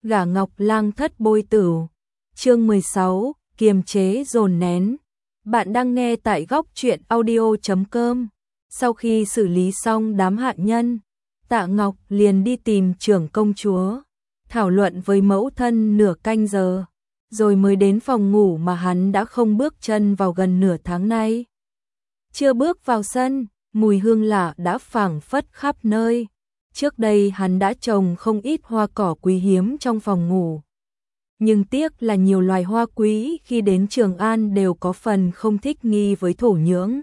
Gả Ngọc Lang thất bôi tửu. Chương 16, kiềm chế dồn nén. Bạn đang nghe tại góc truyện audio.com. Sau khi xử lý xong đám hạ nhân, Tạ Ngọc liền đi tìm trưởng công chúa, thảo luận với mẫu thân nửa canh giờ, rồi mới đến phòng ngủ mà hắn đã không bước chân vào gần nửa tháng nay. Chưa bước vào sân, mùi hương lạ đã phảng phất khắp nơi. Trước đây hắn đã trồng không ít hoa cỏ quý hiếm trong phòng ngủ. Nhưng tiếc là nhiều loài hoa quý khi đến Trường An đều có phần không thích nghi với thổ nhưỡng.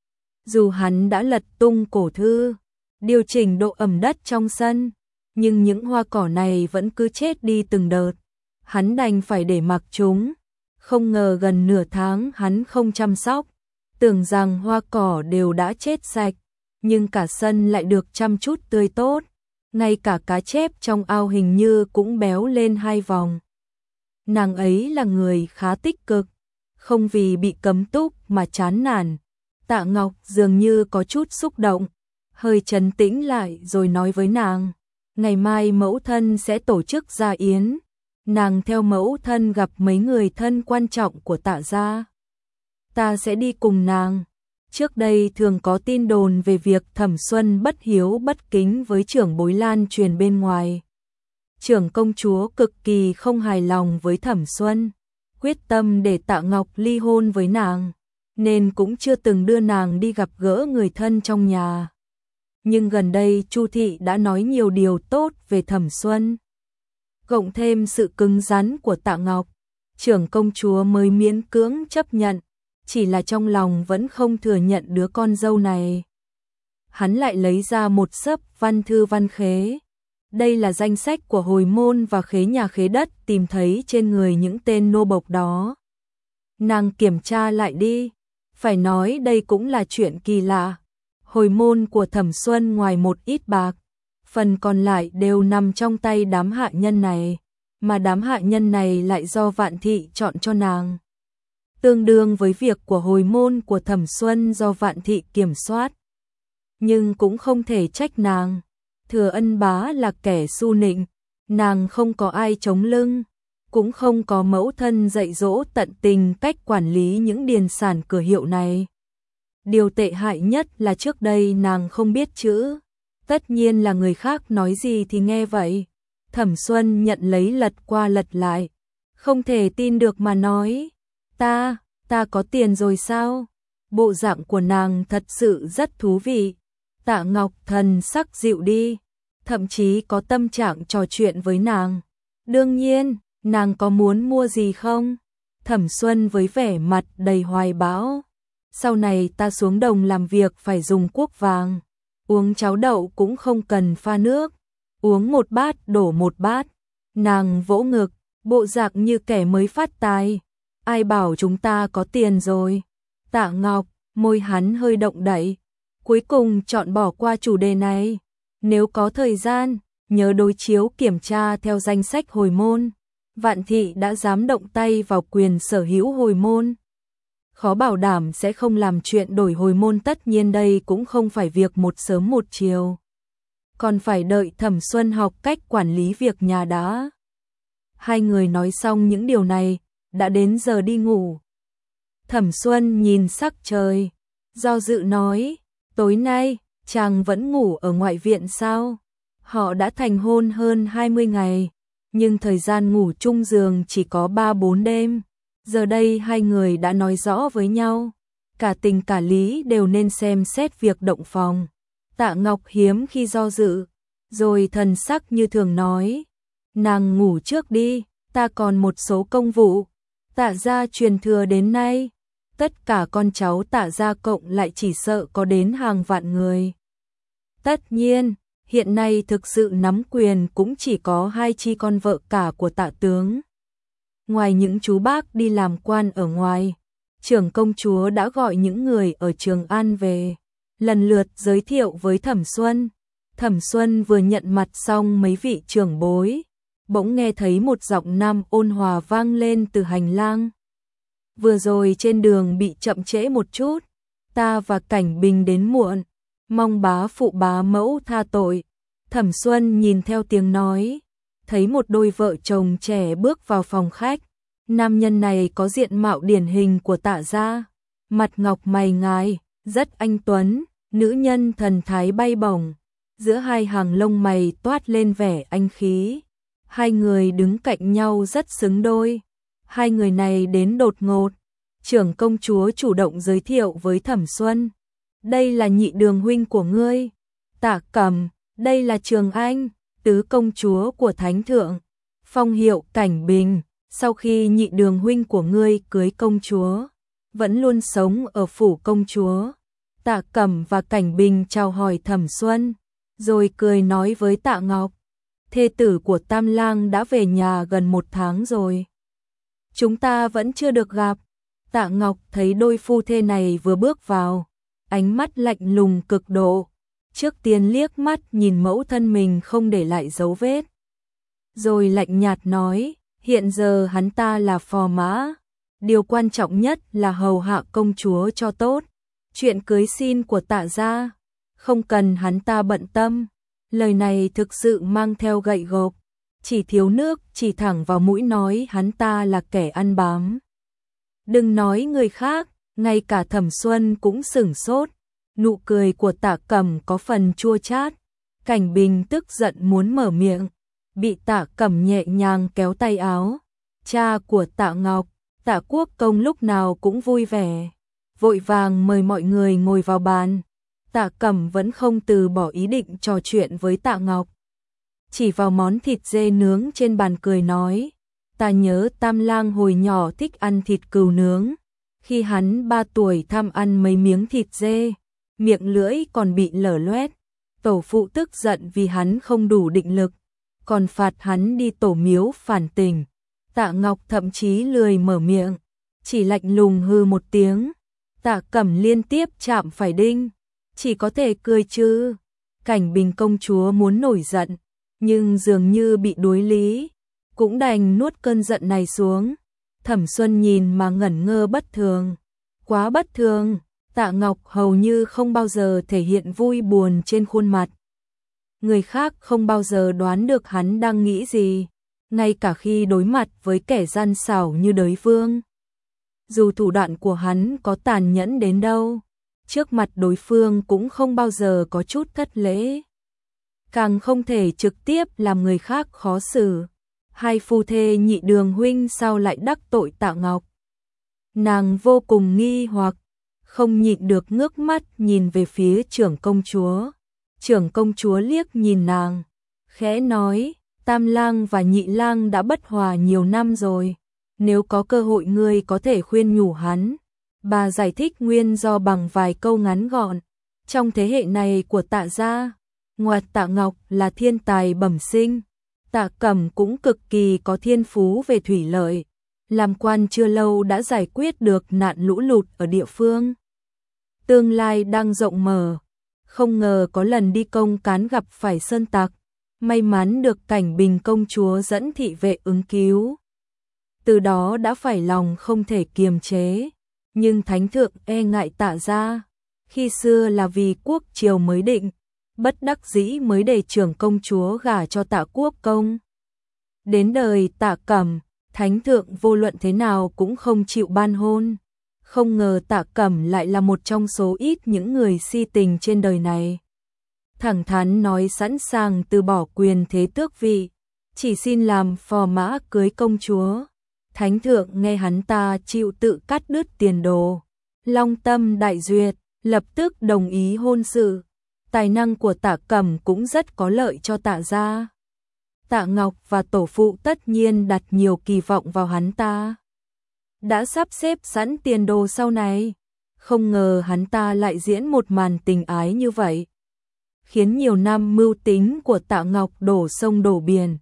Dù hắn đã lật tung cổ thư, điều chỉnh độ ẩm đất trong sân, nhưng những hoa cỏ này vẫn cứ chết đi từng đợt. Hắn đành phải để mặc chúng. Không ngờ gần nửa tháng hắn không chăm sóc, tưởng rằng hoa cỏ đều đã chết sạch, nhưng cả sân lại được chăm chút tươi tốt. Ngay cả cá chép trong ao hình như cũng béo lên 2 vòng. Nàng ấy là người khá tích cực, không vì bị cấm túc mà chán nản. Tạ Ngọc dường như có chút xúc động, hơi trấn tĩnh lại rồi nói với nàng, ngày mai mẫu thân sẽ tổ chức gia yến, nàng theo mẫu thân gặp mấy người thân quan trọng của Tạ gia. Ta sẽ đi cùng nàng. Trước đây thường có tin đồn về việc Thẩm Xuân bất hiếu bất kính với trưởng bối lan truyền bên ngoài. Trưởng công chúa cực kỳ không hài lòng với Thẩm Xuân, quyết tâm để Tạ Ngọc ly hôn với nàng, nên cũng chưa từng đưa nàng đi gặp gỡ người thân trong nhà. Nhưng gần đây Chu thị đã nói nhiều điều tốt về Thẩm Xuân, cộng thêm sự cứng rắn của Tạ Ngọc, trưởng công chúa mới miễn cưỡng chấp nhận. Chỉ là trong lòng vẫn không thừa nhận đứa con dâu này. Hắn lại lấy ra một xấp văn thư văn khế. Đây là danh sách của hồi môn và khế nhà khế đất tìm thấy trên người những tên nô bộc đó. Nàng kiểm tra lại đi. Phải nói đây cũng là chuyện kỳ lạ. Hồi môn của Thẩm Xuân ngoài một ít bạc, phần còn lại đều nằm trong tay đám hạ nhân này, mà đám hạ nhân này lại do Vạn Thị chọn cho nàng. Tương đương với việc của hồi môn của Thẩm Xuân do Vạn Thị kiểm soát. Nhưng cũng không thể trách nàng. Thừa Ân bá là kẻ su nịnh, nàng không có ai chống lưng, cũng không có mẫu thân dạy dỗ tận tình cách quản lý những điền sản cửa hiệu này. Điều tệ hại nhất là trước đây nàng không biết chữ, tất nhiên là người khác nói gì thì nghe vậy. Thẩm Xuân nhận lấy lật qua lật lại, không thể tin được mà nói. Ta có tiền rồi sao? Bộ dạng của nàng thật sự rất thú vị. Tạ Ngọc thần sắc dịu đi, thậm chí có tâm trạng trò chuyện với nàng. Đương nhiên, nàng có muốn mua gì không? Thẩm Xuân với vẻ mặt đầy hoài bão. Sau này ta xuống đồng làm việc phải dùng cuốc vàng. Uống cháo đậu cũng không cần pha nước. Uống một bát đổ một bát. Nàng vỗ ngực, bộ dạng như kẻ mới phát tài. Ai bảo chúng ta có tiền rồi? Tạ Ngọc, môi hắn hơi động đậy, cuối cùng chọn bỏ qua chủ đề này. Nếu có thời gian, nhớ đối chiếu kiểm tra theo danh sách hồi môn. Vạn Thị đã dám động tay vào quyền sở hữu hồi môn. Khó bảo đảm sẽ không làm chuyện đổi hồi môn, tất nhiên đây cũng không phải việc một sớm một chiều. Còn phải đợi Thẩm Xuân học cách quản lý việc nhà đã. Hai người nói xong những điều này, đã đến giờ đi ngủ. Thẩm Xuân nhìn sắc trời, do dự nói, tối nay, chàng vẫn ngủ ở ngoại viện sao? Họ đã thành hôn hơn 20 ngày, nhưng thời gian ngủ chung giường chỉ có 3-4 đêm. Giờ đây hai người đã nói rõ với nhau, cả tình cả lý đều nên xem xét việc động phòng. Tạ Ngọc hiếm khi do dự, rồi thần sắc như thường nói, nàng ngủ trước đi, ta còn một số công vụ. Tạ gia truyền thừa đến nay, tất cả con cháu Tạ gia cộng lại chỉ sợ có đến hàng vạn người. Tất nhiên, hiện nay thực sự nắm quyền cũng chỉ có 2 chi con vợ cả của Tạ tướng. Ngoài những chú bác đi làm quan ở ngoài, trưởng công chúa đã gọi những người ở Trường An về, lần lượt giới thiệu với Thẩm Xuân. Thẩm Xuân vừa nhận mặt xong mấy vị trưởng bối, bỗng nghe thấy một giọng nam ôn hòa vang lên từ hành lang. Vừa rồi trên đường bị chậm trễ một chút, ta và Cảnh Bình đến muộn, mong bá phụ bá mẫu tha tội. Thẩm Xuân nhìn theo tiếng nói, thấy một đôi vợ chồng trẻ bước vào phòng khách. Nam nhân này có diện mạo điển hình của Tạ gia, mặt ngọc mày ngài, rất anh tuấn, nữ nhân thần thái bay bổng, giữa hai hàng lông mày toát lên vẻ anh khí. Hai người đứng cạnh nhau rất xứng đôi. Hai người này đến đột ngột. Trưởng công chúa chủ động giới thiệu với Thẩm Xuân. Đây là nhị đường huynh của ngươi. Tạ Cẩm, đây là Trường Anh, tứ công chúa của Thánh Thượng. Phong hiệu Cảnh Bình, sau khi nhị đường huynh của ngươi cưới công chúa, vẫn luôn sống ở phủ công chúa. Tạ Cẩm và Cảnh Bình chào hỏi Thẩm Xuân, rồi cười nói với Tạ Ngọc. Thê tử của Tam Lang đã về nhà gần 1 tháng rồi. Chúng ta vẫn chưa được gặp. Tạ Ngọc thấy đôi phu thê này vừa bước vào, ánh mắt lạnh lùng cực độ. Trước tiên liếc mắt nhìn mẫu thân mình không để lại dấu vết. Rồi lạnh nhạt nói, hiện giờ hắn ta là phò mã. Điều quan trọng nhất là hầu hạ công chúa cho tốt. Chuyện cưới xin của Tạ gia, không cần hắn ta bận tâm. Lời này thực sự mang theo gậy gộc, chỉ thiếu nước chỉ thẳng vào mũi nói hắn ta là kẻ ăn bám. Đừng nói người khác, ngay cả Thẩm Xuân cũng sửng sốt. Nụ cười của Tạ Cẩm có phần chua chát. Cảnh Bình tức giận muốn mở miệng, bị Tạ Cẩm nhẹ nhàng kéo tay áo. Cha của Tạ Ngọc, Tạ Quốc Công lúc nào cũng vui vẻ, vội vàng mời mọi người ngồi vào bàn. Tạ Cẩm vẫn không từ bỏ ý định trò chuyện với Tạ Ngọc. Chỉ vào món thịt dê nướng trên bàn cười nói, ta nhớ Tam Lang hồi nhỏ thích ăn thịt cừu nướng. Khi hắn 3 tuổi tham ăn mấy miếng thịt dê, miệng lưỡi còn bị lở loét. Tổ phụ tức giận vì hắn không đủ định lực, còn phạt hắn đi tổ miếu phản tỉnh. Tạ Ngọc thậm chí lười mở miệng, chỉ lạnh lùng hư một tiếng. Tạ Cẩm liên tiếp chạm phải đinh, chỉ có thể cười chứ. Cảnh Bình công chúa muốn nổi giận, nhưng dường như bị đuối lý, cũng đành nuốt cơn giận này xuống. Thẩm Xuân nhìn mà ngẩn ngơ bất thường, quá bất thường. Tạ Ngọc hầu như không bao giờ thể hiện vui buồn trên khuôn mặt. Người khác không bao giờ đoán được hắn đang nghĩ gì, ngay cả khi đối mặt với kẻ gian xảo như Đới Vương. Dù thủ đoạn của hắn có tàn nhẫn đến đâu, trước mặt đối phương cũng không bao giờ có chút thất lễ. Càng không thể trực tiếp làm người khác khó xử. Hai phu thê nhị đường huynh sao lại đắc tội Tạ Ngọc? Nàng vô cùng nghi hoặc, không nhịn được ngước mắt nhìn về phía trưởng công chúa. Trưởng công chúa liếc nhìn nàng, khẽ nói, Tam Lang và Nhị Lang đã bất hòa nhiều năm rồi. Nếu có cơ hội ngươi có thể khuyên nhủ hắn. Bà giải thích nguyên do bằng vài câu ngắn gọn. Trong thế hệ này của Tạ gia, ngoại Tạ Ngọc là thiên tài bẩm sinh. Tạ Cẩm cũng cực kỳ có thiên phú về thủy lợi. Làm quan chưa lâu đã giải quyết được nạn lũ lụt ở địa phương. Tương lai đang rộng mở. Không ngờ có lần đi công cán gặp phải sơn tặc. May mắn được Cảnh Bình công chúa dẫn thị vệ ứng cứu. Từ đó đã phải lòng không thể kiềm chế. Nhưng Thánh Thượng e ngại Tạ gia. Khi xưa là vì quốc triều mới định, bất đắc dĩ mới để trưởng công chúa gả cho Tạ Quốc Công. Đến đời Tạ Cẩm, Thánh Thượng vô luận thế nào cũng không chịu ban hôn. Không ngờ Tạ Cẩm lại là một trong số ít những người si tình trên đời này. Thẳng thắn nói sẵn sàng từ bỏ quyền thế tước vị, chỉ xin làm phò mã cưới công chúa. Thánh Thượng nghe hắn ta chịu tự cắt đứt tiền đồ, long tâm đại duyệt, lập tức đồng ý hôn sự. Tài năng của Tạ Cẩm cũng rất có lợi cho Tạ gia. Tạ Ngọc và tổ phụ tất nhiên đặt nhiều kỳ vọng vào hắn ta. Đã sắp xếp sẵn tiền đồ sau này, không ngờ hắn ta lại diễn một màn tình ái như vậy, khiến nhiều năm mưu tính của Tạ Ngọc đổ sông đổ biển.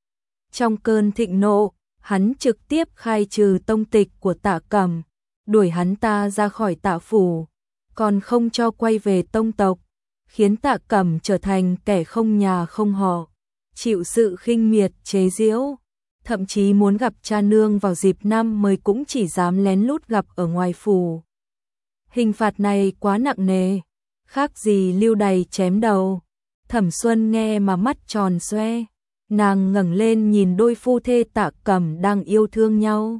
Trong cơn thịnh nộ, hắn trực tiếp khai trừ tông tịch của Tạ Cẩm, đuổi hắn ta ra khỏi Tạ phủ, còn không cho quay về tông tộc, khiến Tạ Cẩm trở thành kẻ không nhà không họ, chịu sự khinh miệt chế giễu. Thậm chí muốn gặp cha nương vào dịp năm mới cũng chỉ dám lén lút gặp ở ngoài phủ. Hình phạt này quá nặng nề, khác gì lưu đày chém đầu. Thẩm Xuân nghe mà mắt tròn xoe, Nàng ngẩng lên nhìn đôi phu thê Tạ Cẩm đang yêu thương nhau.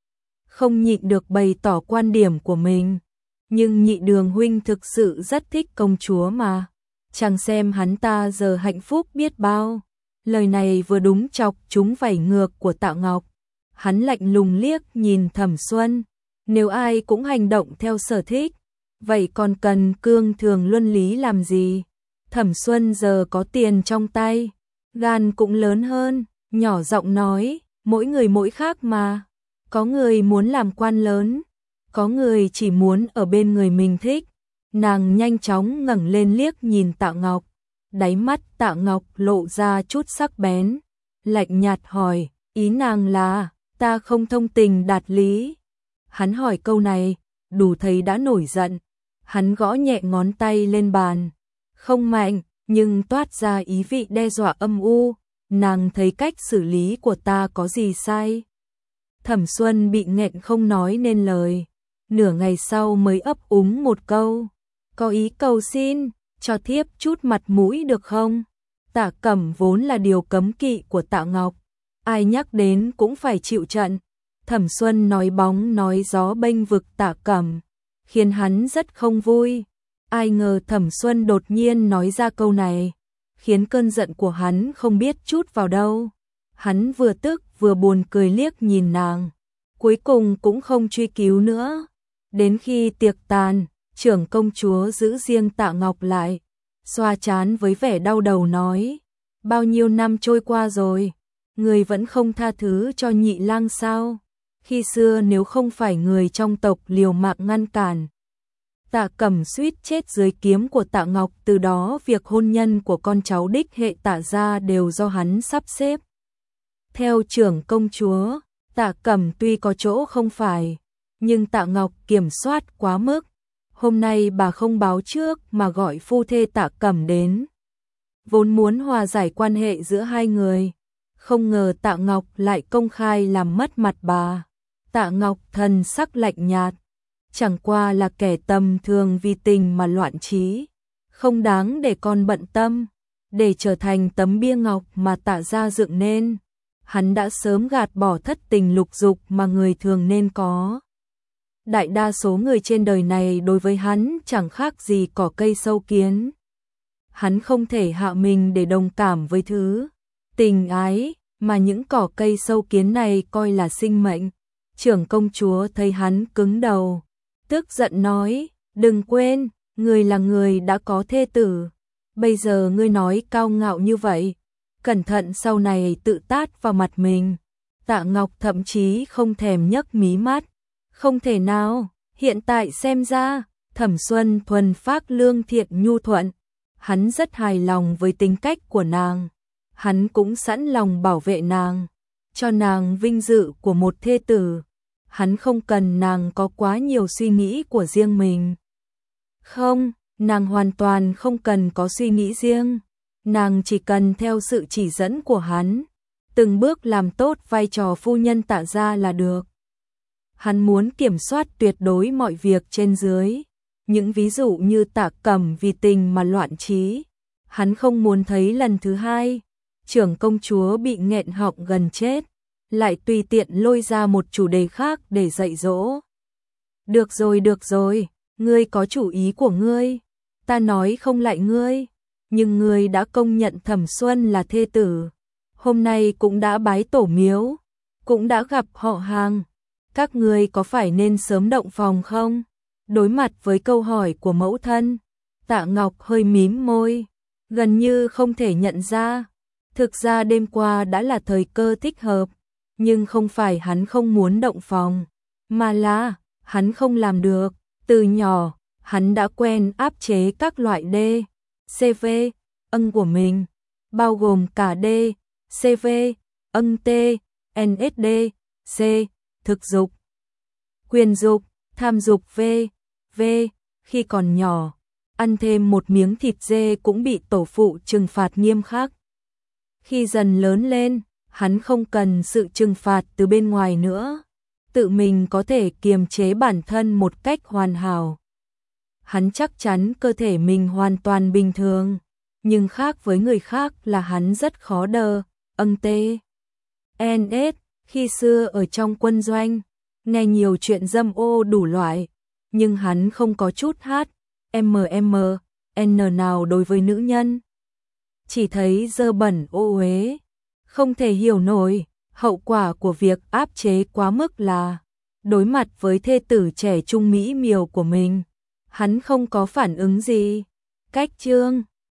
Không nhịn được bày tỏ quan điểm của mình. Nhưng Nhị Đường huynh thực sự rất thích công chúa mà. Chẳng xem hắn ta giờ hạnh phúc biết bao. Lời này vừa đúng chọc trúng vảy ngược của Tạ Ngọc. Hắn lạnh lùng liếc nhìn Thẩm Xuân. Nếu ai cũng hành động theo sở thích, vậy còn cần cương thường luân lý làm gì? Thẩm Xuân giờ có tiền trong tay, gan cũng lớn hơn, nhỏ giọng nói, mỗi người mỗi khác mà. Có người muốn làm quan lớn, có người chỉ muốn ở bên người mình thích. Nàng nhanh chóng ngẩng lên liếc nhìn Tạ Ngọc, đáy mắt Tạ Ngọc lộ ra chút sắc bén, lạnh nhạt hỏi, ý nàng là, ta không thông tình đạt lý. Hắn hỏi câu này, đủ thấy đã nổi giận. Hắn gõ nhẹ ngón tay lên bàn, không mạnh, nhưng toát ra ý vị đe dọa âm u. Nàng thấy cách xử lý của ta có gì sai? Thẩm Xuân bị nghẹn không nói nên lời. Nửa ngày sau mới ấp úng một câu, có ý cầu xin, cho thiếp chút mặt mũi được không? Tạ Cẩm vốn là điều cấm kỵ của Tạ Ngọc, ai nhắc đến cũng phải chịu trận. Thẩm Xuân nói bóng nói gió bênh vực Tạ Cẩm, khiến hắn rất không vui. Ai ngờ Thẩm Xuân đột nhiên nói ra câu này, khiến cơn giận của hắn không biết trút vào đâu. Hắn vừa tức vừa buồn cười liếc nhìn nàng, cuối cùng cũng không truy cứu nữa. Đến khi tiệc tàn, trưởng công chúa giữ riêng Tạ Ngọc lại, xoa trán với vẻ đau đầu nói, bao nhiêu năm trôi qua rồi, người vẫn không tha thứ cho Nhị lang sao? Khi xưa nếu không phải người trong tộc liều mạng ngăn cản, Tạ Cẩm suýt chết dưới kiếm của Tạ Ngọc. Từ đó việc hôn nhân của con cháu đích hệ Tạ gia đều do hắn sắp xếp. Theo trưởng công chúa, Tạ Cẩm tuy có chỗ không phải, nhưng Tạ Ngọc kiểm soát quá mức. Hôm nay bà không báo trước mà gọi phu thê Tạ Cẩm đến, vốn muốn hòa giải quan hệ giữa hai người, không ngờ Tạ Ngọc lại công khai làm mất mặt bà. Tạ Ngọc thần sắc lạnh nhạt, chẳng qua là kẻ tầm thường vì tình mà loạn trí, không đáng để con bận tâm. Để trở thành tấm bia ngọc mà Tạ gia dựng nên, hắn đã sớm gạt bỏ thất tình lục dục mà người thường nên có. Đại đa số người trên đời này đối với hắn chẳng khác gì cỏ cây sâu kiến. Hắn không thể hạ mình để đồng cảm với thứ tình ái mà những cỏ cây sâu kiến này coi là sinh mệnh. Trưởng công chúa thấy hắn cứng đầu, tức giận nói, đừng quên, người là người đã có thê tử. Bây giờ ngươi nói cao ngạo như vậy, cẩn thận sau này tự tát vào mặt mình. Tạ Ngọc thậm chí không thèm nhấc mí mắt. Không thể nào, hiện tại xem ra, Thẩm Xuân thuần phác lương thiện nhu thuận. Hắn rất hài lòng với tính cách của nàng. Hắn cũng sẵn lòng bảo vệ nàng, cho nàng vinh dự của một thê tử. Hắn không cần nàng có quá nhiều suy nghĩ của riêng mình. Không, nàng hoàn toàn không cần có suy nghĩ riêng. Nàng chỉ cần theo sự chỉ dẫn của hắn, từng bước làm tốt vai trò phu nhân Tạ gia là được. Hắn muốn kiểm soát tuyệt đối mọi việc trên dưới. Những ví dụ như Tạ Cẩm vì tình mà loạn trí, hắn không muốn thấy lần thứ hai. Trưởng công chúa bị nghẹn họng gần chết, lại tùy tiện lôi ra một chủ đề khác để dạy dỗ. Được rồi, ngươi có chủ ý của ngươi, ta nói không lại ngươi, nhưng ngươi đã công nhận Thẩm Xuân là thê tử, hôm nay cũng đã bái tổ miếu, cũng đã gặp họ hàng, các ngươi có phải nên sớm động phòng không? Đối mặt với câu hỏi của mẫu thân, Tạ Ngọc hơi mím môi, gần như không thể nhận ra. Thực ra đêm qua đã là thời cơ thích hợp, nhưng không phải hắn không muốn động phòng, mà là hắn không làm được. Từ nhỏ, hắn đã quen áp chế các loại D, CV, ân của mình, bao gồm cả D, CV, ân T, NSD, C, thực dục, quyền dục, tham dục V. Khi còn nhỏ, ăn thêm một miếng thịt dê cũng bị tổ phụ trừng phạt nghiêm khắc. Khi dần lớn lên, hắn không cần sự trừng phạt từ bên ngoài nữa, tự mình có thể kiềm chế bản thân một cách hoàn hảo. Hắn chắc chắn cơ thể mình hoàn toàn bình thường, nhưng khác với người khác là hắn rất khó đơ, tê. NS, khi xưa ở trong quân doanh, nghe nhiều chuyện dâm ô đủ loại, nhưng hắn không có chút n nào đối với nữ nhân. Chỉ thấy dơ bẩn ô uế, không thể hiểu nổi, hậu quả của việc áp chế quá mức là đối mặt với thê tử trẻ trung mỹ miều của mình, hắn không có phản ứng gì. Cách chương